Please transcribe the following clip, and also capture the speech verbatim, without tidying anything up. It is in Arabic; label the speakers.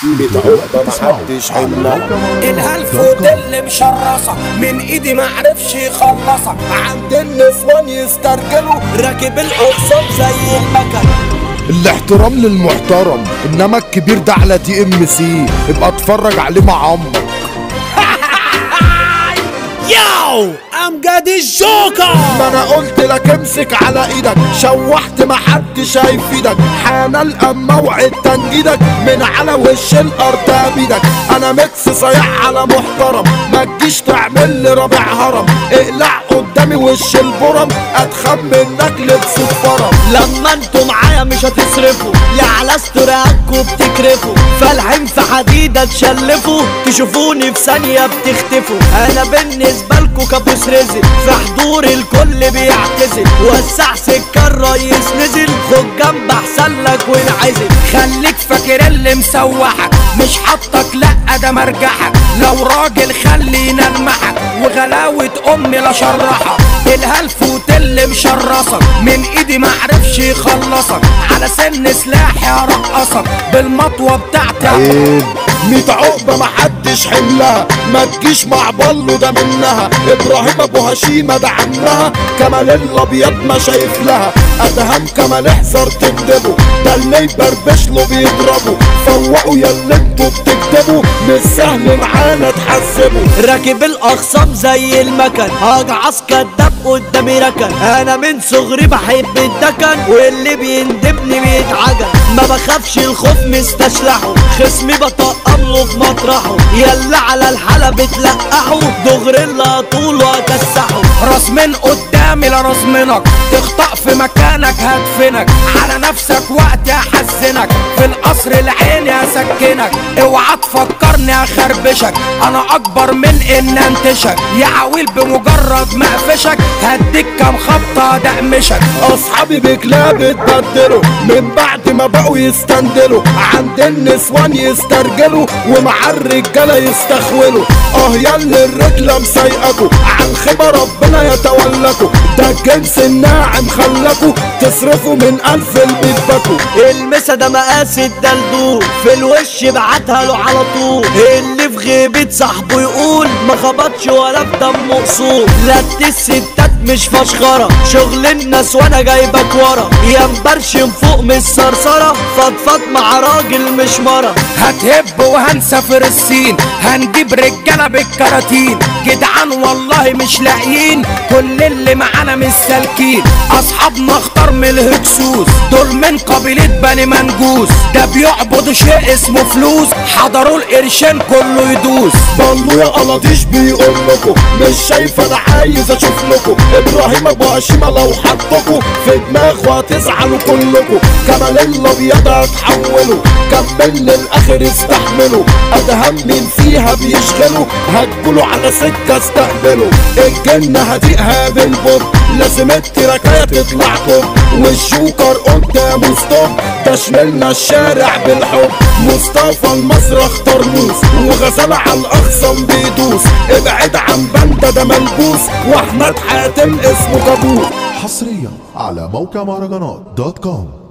Speaker 1: بتعوق محدش حملها.
Speaker 2: الهلفوت اللي مشرصة من ايدي معرفش يخلصك.
Speaker 1: عند النسوان يسترجلوا
Speaker 2: راكب الاقسام زي المكن.
Speaker 3: الاحترام للمحترم، انما الكبير ده على تي ام سي ابقى اتفرج عليه مع عمك.
Speaker 2: ياو امجد الجوكر.
Speaker 3: ما انا قلت لك امسك على ايدك، شوحت محدش هيفيدك، حان الام موعد تنجيدك من على وش الارض ابيدك. انا ميكس صيح على محترم، ما تجيش تعمل لي رابع هرم، اقلع قدامي وش البرم، اتخم منك لبس الفرم.
Speaker 2: لما انتوا معايا مش هتصرفوا، يا على استراكوا بتكرفوا، فالحين في حديدة تشلفوا، تشوفوني في ثانية بتختفوا. انا بالنسبة لكوا كابوس رزق، في حضور الكل بيعتزل، وسع سكة الريس نزل، خد جنب احسن لك وانعزل. خليك فاكر اللي مسوحك مش حطك، لا ده مرجحك، لو راجل خلينا نلمحك، وغلاوة امي لا شرحك. الهلفوت اللي مشرصك من ايدي معرفش يخلصك، على سن سلاحي هرقصك بالمطوة بتاعتي.
Speaker 3: عيب ميت عقبة محدش حملها، ما تجيش مع بلو ده منها. ابراهيم ابو هشيمة ده عنها، كمال الابيض ما شايف لها. ادهم كمال احذر تكدبه، ده اللي يبربش له بيضربه. فوقوا يا اللي انتوا بتكتبوا، مش سهل معانا تحسبوا.
Speaker 2: راكب الاخصام زي المكن، هجعص كداب قدامي ركن. انا من صغري بحب الدكن، واللي بيندبني بيتعجن. ما بخافش الخوف مستشلحه، خصمي بطقم له في مطرحه. يلا على الحلا بتلقحه، دغري اللي طوله هكسحه. راس من قدامي لا راس منك، تخطأ في مكانك هدفنك. على نفسك وقت احزنك، في القصر العين هسكنك. اوعى تفكرني هخربشك، انا اكبر من ان انتشك. يا عويل بمجرد ما اقفشك، هديك كام خبطة دقمشك.
Speaker 3: اصحابي بكلاب اتبدلوا، من بعد ما بقوا يستندلوا. عند النسوان يسترجلوا، ومع الرجالة يستخولوا. اه ياللي الرجلة مسيقكوا، عن خبر ربنا يتولكوا. ده الجنس الناعم خلكوا، تصرفوا من الف البيتبكوا.
Speaker 2: المسا ده مقاس الدلدول، في الوش بعتها له على طول. اللي في غيبة صاحبه يقول ما خبطش ولا في دمه اصول. لت الستات مش فشخرة، شغل الناس وانا جايبك ورا. يا مبرشم فوق من الصرصرة، فضفض مع راجل مش مرة. هتهب وهنسافر الصين، هنجيب رجالة بالكراتين. جدعان والله مش لاقيين، كل اللي معانا مش سالكين. اصحابنا اختار من الهكسوس، دول من قبيلة بني منجوس. ده بيعبدوا شيء اسمه فلوس، حضروا القرشين كله يدوس.
Speaker 3: بلو يا قلاطيش بيقول لكم، مش شايف انا عايز اشوف لكم. ابراهيم ابو هشيمة لو حطكوا في دماغه هتزعلوا كلكوا. كمال الابيض هتحولوا، كمل للاخر استحملوا. ادهم مين فيها بيشغلوا، هتقولوا على سكة استقبلوا. الجنة هتقها بالبط، لازم التراكاية تطلع طب. والشوكر قدامه ستوب، ده شملنا الشارع بالحب. مصطفى المصرخ طرموس، وغزالة على الاخصم بيدوس. ابعد عن بنده ده ملبوس، واحمد حاتم اسمه كابوس.
Speaker 4: حصريا على موقع مهرجانات دوت كوم.